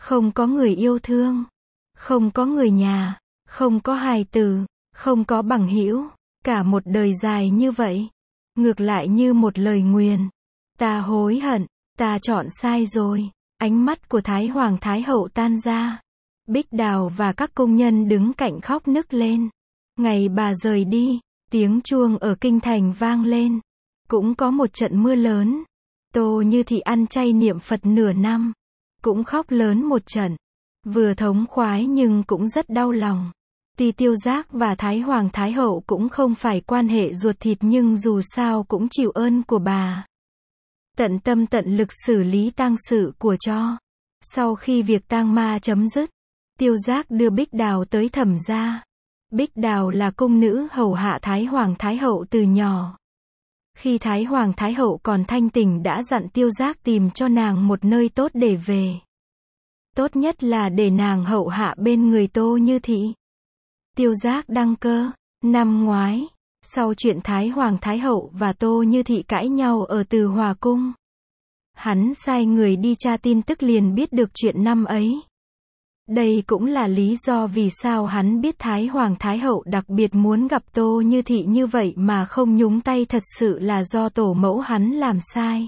không có người yêu thương, không có người nhà, không có hài tử, không có bằng hữu, cả một đời dài như vậy. Ngược lại như một lời nguyền. Ta hối hận, ta chọn sai rồi. Ánh mắt của Thái Hoàng Thái Hậu tan ra. Bích Đào và các công nhân đứng cạnh khóc nức lên. Ngày bà rời đi, tiếng chuông ở kinh thành vang lên. Cũng có một trận mưa lớn. Tô Như Thị ăn chay niệm Phật nửa năm. Cũng khóc lớn một trận. Vừa thống khoái nhưng cũng rất đau lòng. Tuy Tiêu Giác và Thái Hoàng Thái Hậu cũng không phải quan hệ ruột thịt nhưng dù sao cũng chịu ơn của bà. Tận tâm tận lực xử lý tang sự của cho. Sau khi việc tang ma chấm dứt, Tiêu Giác đưa Bích Đào tới Thẩm gia. Bích Đào là cung nữ hầu hạ Thái Hoàng Thái Hậu từ nhỏ. Khi Thái Hoàng Thái Hậu còn thanh tỉnh đã dặn Tiêu Giác tìm cho nàng một nơi tốt để về. Tốt nhất là để nàng hậu hạ bên người Tô Như Thị. Tiêu Giác đăng cơ. Năm ngoái, sau chuyện Thái Hoàng Thái Hậu và Tô Như Thị cãi nhau ở Từ Hòa Cung, hắn sai người đi tra tin tức liền biết được chuyện năm ấy. Đây cũng là lý do vì sao hắn biết Thái Hoàng Thái Hậu đặc biệt muốn gặp Tô Như Thị như vậy mà không nhúng tay, thật sự là do tổ mẫu hắn làm sai.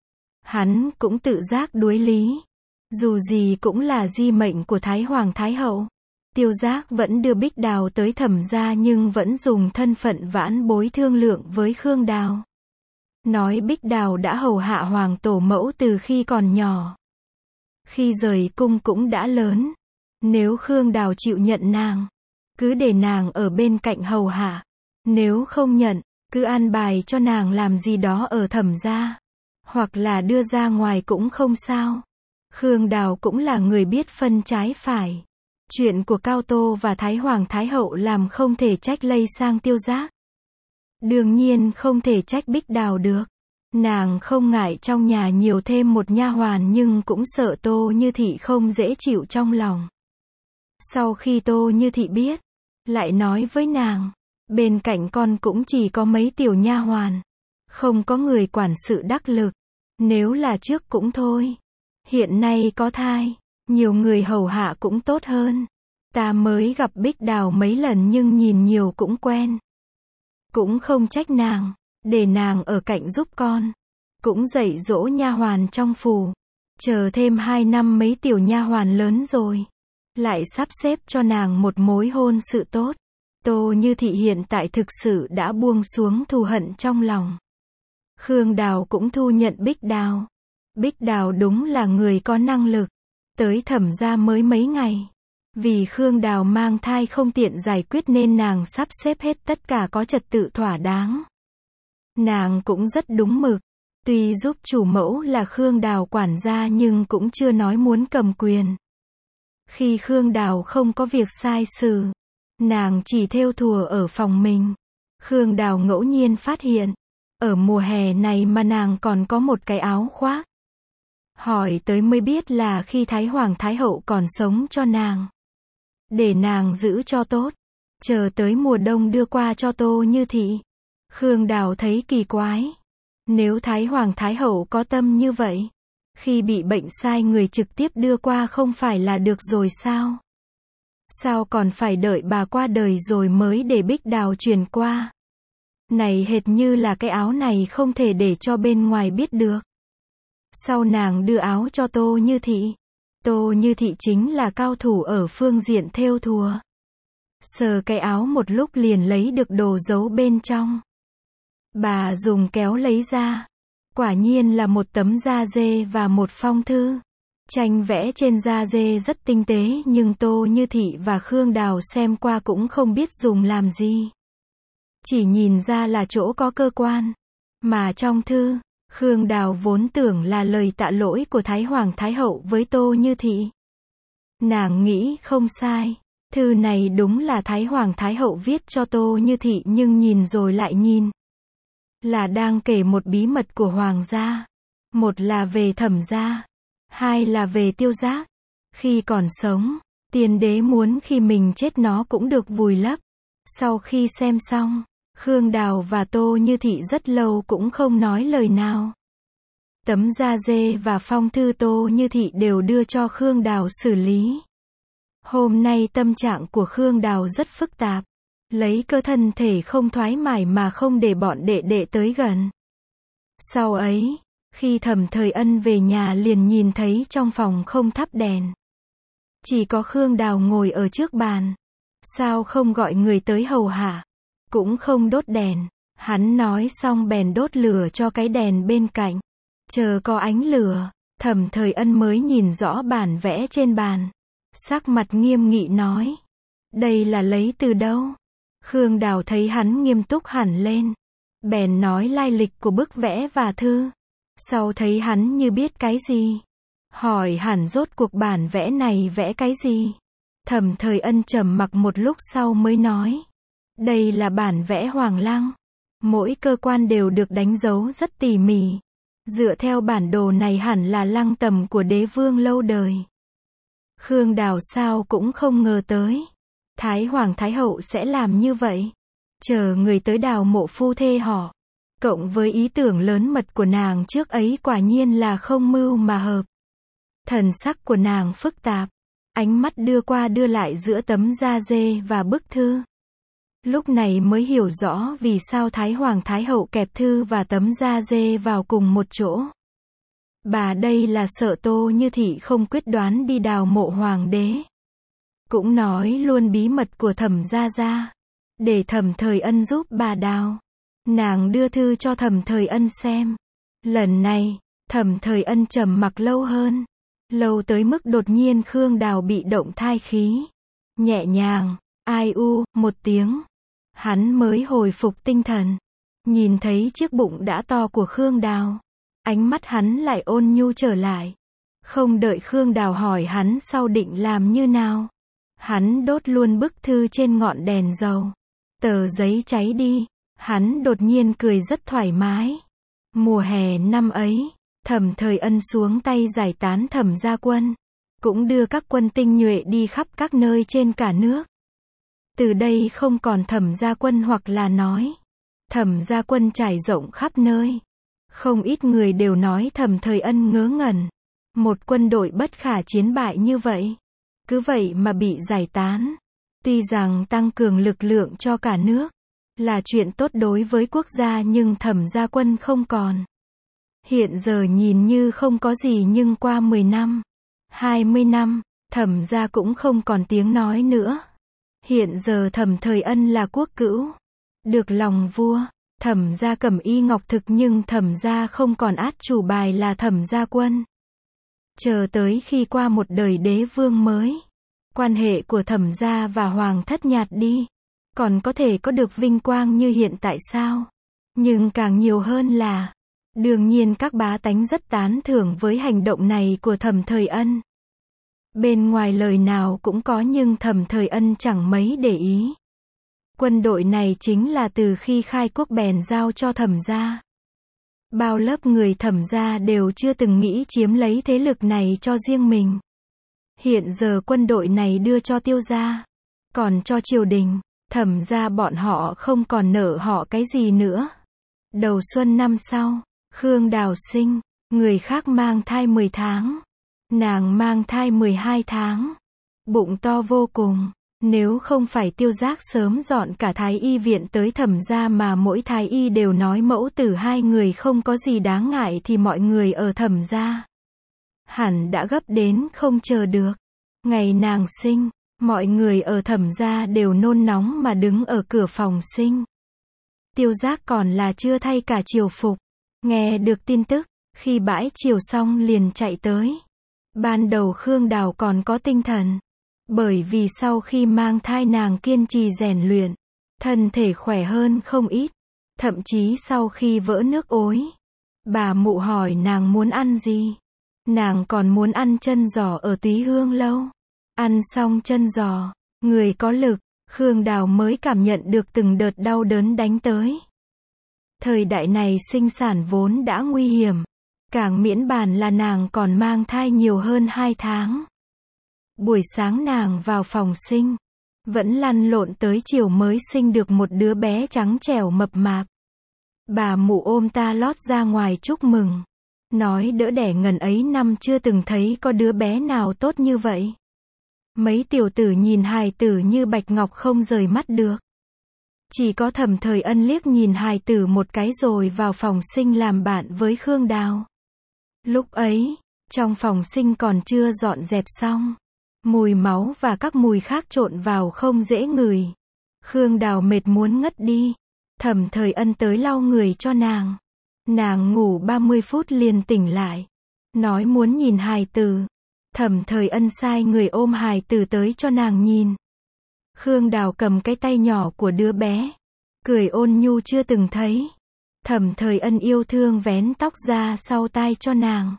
Hắn cũng tự giác đối lý. Dù gì cũng là di mệnh của Thái Hoàng Thái Hậu. Tiêu Giác vẫn đưa Bích Đào tới Thẩm gia nhưng vẫn dùng thân phận vãn bối thương lượng với Khương Đào. Nói Bích Đào đã hầu hạ hoàng tổ mẫu từ khi còn nhỏ. Khi rời cung cũng đã lớn. Nếu Khương Đào chịu nhận nàng, cứ để nàng ở bên cạnh hầu hạ. Nếu không nhận, cứ an bài cho nàng làm gì đó ở Thẩm gia. Hoặc là đưa ra ngoài cũng không sao. Khương Đào cũng là người biết phân trái phải. Chuyện của Cao Tô và Thái Hoàng Thái Hậu làm không thể trách lây sang Tiêu Giác. Đương nhiên không thể trách Bích Đào được. Nàng không ngại trong nhà nhiều thêm một nha hoàn nhưng cũng sợ Tô Như Thị không dễ chịu trong lòng. Sau khi Tô Như Thị biết, lại nói với nàng, bên cạnh con cũng chỉ có mấy tiểu nha hoàn, không có người quản sự đắc lực. Nếu là trước cũng thôi. Hiện nay có thai, nhiều người hầu hạ cũng tốt hơn. Ta mới gặp Bích Đào mấy lần nhưng nhìn nhiều cũng quen. Cũng không trách nàng, để nàng ở cạnh giúp con. Cũng dạy dỗ nha hoàn trong phủ. Chờ thêm 2 năm mấy tiểu nha hoàn lớn rồi, lại sắp xếp cho nàng một mối hôn sự tốt. Tô Như Thị hiện tại thực sự đã buông xuống thù hận trong lòng. Khương Đào cũng thu nhận Bích Đào. Bích Đào đúng là người có năng lực. Tới Thẩm gia mới mấy ngày. Vì Khương Đào mang thai không tiện giải quyết nên nàng sắp xếp hết tất cả có trật tự thỏa đáng. Nàng cũng rất đúng mực. Tuy giúp chủ mẫu là Khương Đào quản gia nhưng cũng chưa nói muốn cầm quyền. Khi Khương Đào không có việc sai sự, nàng chỉ thêu thùa ở phòng mình. Khương Đào ngẫu nhiên phát hiện, ở mùa hè này mà nàng còn có một cái áo khoác. Hỏi tới mới biết là khi Thái Hoàng Thái Hậu còn sống cho nàng. Để nàng giữ cho tốt. Chờ tới mùa đông đưa qua cho Tô Như Thị. Khương Đào thấy kỳ quái. Nếu Thái Hoàng Thái Hậu có tâm như vậy, khi bị bệnh sai người trực tiếp đưa qua không phải là được rồi sao? Sao còn phải đợi bà qua đời rồi mới để Bích Đào truyền qua? Này hệt như là cái áo này không thể để cho bên ngoài biết được. Sau nàng đưa áo cho Tô Như Thị. Tô Như Thị chính là cao thủ ở phương diện thêu thùa. Sờ cái áo một lúc liền lấy được đồ giấu bên trong. Bà dùng kéo lấy ra. Quả nhiên là một tấm da dê và một phong thư. Tranh vẽ trên da dê rất tinh tế nhưng Tô Như Thị và Khương Đào xem qua cũng không biết dùng làm gì. Chỉ nhìn ra là chỗ có cơ quan. Mà trong thư, Khương Đào vốn tưởng là lời tạ lỗi của Thái Hoàng Thái Hậu với Tô Như Thị. Nàng nghĩ không sai. Thư này đúng là Thái Hoàng Thái Hậu viết cho Tô Như Thị nhưng nhìn rồi lại nhìn. Là đang kể một bí mật của Hoàng gia. Một là về Thẩm gia. Hai là về Tiêu Giác. Khi còn sống, tiên đế muốn khi mình chết nó cũng được vùi lấp. Sau khi xem xong, Khương Đào và Tô Như Thị rất lâu cũng không nói lời nào. Tấm da dê và phong thư Tô Như Thị đều đưa cho Khương Đào xử lý. Hôm nay tâm trạng của Khương Đào rất phức tạp. Lấy cơ thân thể không thoải mái mà không để bọn đệ đệ tới gần. Sau ấy, khi Thẩm Thời Ân về nhà liền nhìn thấy trong phòng không thắp đèn. Chỉ có Khương Đào ngồi ở trước bàn. Sao không gọi người tới hầu hạ? Cũng không đốt đèn. Hắn nói xong bèn đốt lửa cho cái đèn bên cạnh. Chờ có ánh lửa, Thẩm Thời Ân mới nhìn rõ bản vẽ trên bàn. Sắc mặt nghiêm nghị nói. Đây là lấy từ đâu? Khương Đào thấy hắn nghiêm túc hẳn lên. Bèn nói lai lịch của bức vẽ và thư. Sau thấy hắn như biết cái gì. Hỏi hẳn rốt cuộc bản vẽ này vẽ cái gì? Thẩm Thời Ân trầm mặc một lúc sau mới nói. Đây là bản vẽ Hoàng Lăng. Mỗi cơ quan đều được đánh dấu rất tỉ mỉ. Dựa theo bản đồ này hẳn là lăng tẩm của đế vương lâu đời. Khương Đào sao cũng không ngờ tới. Thái Hoàng Thái Hậu sẽ làm như vậy. Chờ người tới đào mộ phu thê họ. Cộng với ý tưởng lớn mật của nàng trước ấy quả nhiên là không mưu mà hợp. Thần sắc của nàng phức tạp. Ánh mắt đưa qua đưa lại giữa tấm da dê và bức thư. Lúc này mới hiểu rõ vì sao Thái Hoàng Thái Hậu kẹp thư và tấm da dê vào cùng một chỗ. Bà đây là sợ Tô Như Thị không quyết đoán đi đào mộ hoàng đế. Cũng nói luôn bí mật của Thẩm gia gia. Để Thẩm Thời Ân giúp bà đào. Nàng đưa thư cho Thẩm Thời Ân xem. Lần này, Thẩm Thời Ân trầm mặc lâu hơn. Lâu tới mức đột nhiên Khương Đào bị động thai khí. Nhẹ nhàng, ai u, một tiếng. Hắn mới hồi phục tinh thần. Nhìn thấy chiếc bụng đã to của Khương Đào. Ánh mắt hắn lại ôn nhu trở lại. Không đợi Khương Đào hỏi hắn sau định làm như nào. Hắn đốt luôn bức thư trên ngọn đèn dầu. Tờ giấy cháy đi. Hắn đột nhiên cười rất thoải mái. Mùa hè năm ấy, Thẩm Thời Ân xuống tay giải tán Thẩm gia quân. Cũng đưa các quân tinh nhuệ đi khắp các nơi trên cả nước. Từ đây không còn Thẩm gia quân hoặc là nói. Thẩm gia quân trải rộng khắp nơi. Không ít người đều nói Thẩm Thời Ân ngớ ngẩn. Một quân đội bất khả chiến bại như vậy. Cứ vậy mà bị giải tán. Tuy rằng tăng cường lực lượng cho cả nước là chuyện tốt đối với quốc gia nhưng Thẩm gia quân không còn. Hiện giờ nhìn như không có gì nhưng qua 10 năm, 20 năm, Thẩm gia cũng không còn tiếng nói nữa. Hiện giờ Thẩm Thời Ân là quốc cữu. Được lòng vua, Thẩm gia cẩm y ngọc thực nhưng Thẩm gia không còn át chủ bài là Thẩm gia quân. Chờ tới khi qua một đời đế vương mới. Quan hệ của Thẩm gia và hoàng thất nhạt đi. Còn có thể có được vinh quang như hiện tại sao? Nhưng càng nhiều hơn là, đương nhiên các bá tánh rất tán thưởng với hành động này của Thẩm Thời Ân. Bên ngoài lời nào cũng có nhưng Thẩm Thời Ân chẳng mấy để ý. Quân đội này chính là từ khi khai quốc bèn giao cho Thẩm gia. Bao lớp người Thẩm gia đều chưa từng nghĩ chiếm lấy thế lực này cho riêng mình. Hiện giờ quân đội này đưa cho Tiêu gia, còn cho triều đình, Thẩm gia bọn họ không còn nợ họ cái gì nữa. Đầu xuân năm sau, Khương Đào sinh, người khác mang thai 10 tháng. Nàng mang thai 12 tháng. Bụng to vô cùng. Nếu không phải Tiêu Giác sớm dọn cả thái y viện tới Thẩm gia mà mỗi thái y đều nói mẫu tử hai người không có gì đáng ngại thì mọi người ở Thẩm gia hẳn đã gấp đến không chờ được. Ngày nàng sinh, mọi người ở Thẩm gia đều nôn nóng mà đứng ở cửa phòng sinh. Tiêu Giác còn là chưa thay cả triều phục. Nghe được tin tức, khi bãi triều xong liền chạy tới. Ban đầu Khương Đào còn có tinh thần. Bởi vì sau khi mang thai nàng kiên trì rèn luyện. Thân thể khỏe hơn không ít. Thậm chí sau khi vỡ nước ối. Bà mụ hỏi nàng muốn ăn gì. Nàng còn muốn ăn chân giò ở Túy Hương lâu. Ăn xong chân giò, người có lực, Khương Đào mới cảm nhận được từng đợt đau đớn đánh tới. Thời đại này sinh sản vốn đã nguy hiểm. Càng miễn bàn là nàng còn mang thai nhiều hơn 2 tháng. Buổi sáng nàng vào phòng sinh. Vẫn lăn lộn tới chiều mới sinh được một đứa bé trắng trẻo mập mạp. Bà mụ ôm ta lót ra ngoài chúc mừng. Nói đỡ đẻ ngần ấy năm chưa từng thấy có đứa bé nào tốt như vậy. Mấy tiểu tử nhìn hài tử như bạch ngọc không rời mắt được. Chỉ có Thẩm Thời Ân liếc nhìn hài tử một cái rồi vào phòng sinh làm bạn với Khương Đào. Lúc ấy, trong phòng sinh còn chưa dọn dẹp xong. Mùi máu và các mùi khác trộn vào không dễ ngửi. Khương Đào mệt muốn ngất đi. Thẩm Thời Ân tới lau người cho nàng. Nàng ngủ 30 phút liền tỉnh lại. Nói muốn nhìn hài tử. Thẩm Thời Ân sai người ôm hài tử tới cho nàng nhìn. Khương Đào cầm cái tay nhỏ của đứa bé. Cười ôn nhu chưa từng thấy. Thẩm Thời Ân yêu thương vén tóc ra sau tai cho nàng.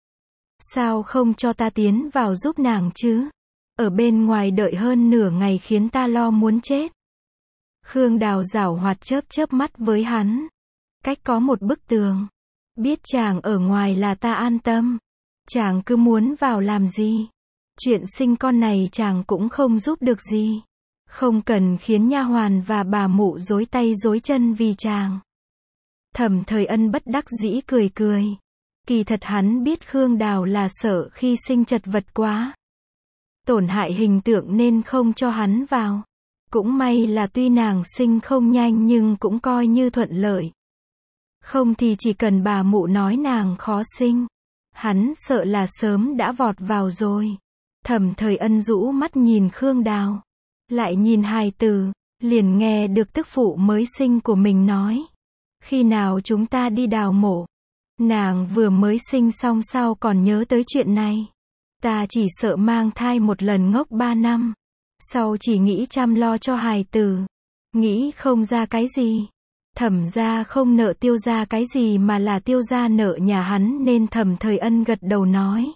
Sao không cho ta tiến vào giúp nàng chứ? Ở bên ngoài đợi hơn nửa ngày khiến ta lo muốn chết. Khương Đào giảo hoạt chớp chớp mắt với hắn. Cách có một bức tường. Biết chàng ở ngoài là ta an tâm. Chàng cứ muốn vào làm gì? Chuyện sinh con này chàng cũng không giúp được gì. Không cần khiến nha hoàn và bà mụ rối tay rối chân vì chàng. Thẩm Thời Ân bất đắc dĩ cười cười. Kỳ thật hắn biết Khương Đào là sợ khi sinh chật vật quá. Tổn hại hình tượng nên không cho hắn vào. Cũng may là tuy nàng sinh không nhanh nhưng cũng coi như thuận lợi. Không thì chỉ cần bà mụ nói nàng khó sinh. Hắn sợ là sớm đã vọt vào rồi. Thẩm Thời Ân rũ mắt nhìn Khương Đào. Lại nhìn hài tử. Liền nghe được tức phụ mới sinh của mình nói. Khi nào chúng ta đi đào mộ? Nàng vừa mới sinh xong sao còn nhớ tới chuyện này. Ta chỉ sợ mang thai một lần ngốc 3 năm. Sau chỉ nghĩ chăm lo cho hài tử. Nghĩ không ra cái gì. Thẩm gia không nợ Tiêu gia cái gì mà là Tiêu gia nợ nhà hắn nên Thẩm Thời Ân gật đầu nói.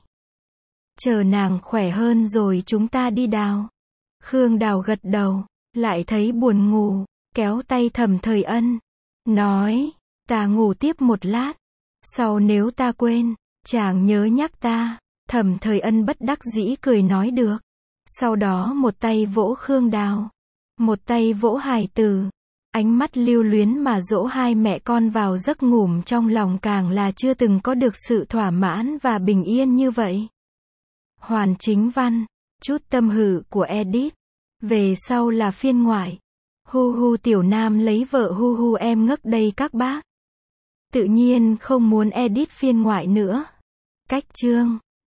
Chờ nàng khỏe hơn rồi chúng ta đi đào. Khương Đào gật đầu. Lại thấy buồn ngủ. Kéo tay Thẩm Thời Ân. Nói. Ta ngủ tiếp một lát. Sau nếu ta quên. Chàng nhớ nhắc ta. Thẩm Thời Ân bất đắc dĩ cười nói được. Sau đó một tay vỗ Khương Đào. Một tay vỗ hài tử. Ánh mắt lưu luyến mà dỗ hai mẹ con vào giấc ngủ trong lòng càng là chưa từng có được sự thỏa mãn và bình yên như vậy. Hoàn Chính Văn. Chút tâm hử của Edit. Về sau là phiên ngoại. Hu hu tiểu nam lấy vợ hu hu em ngất đây các bác. Tự nhiên không muốn edit phiên ngoại nữa. Cách chương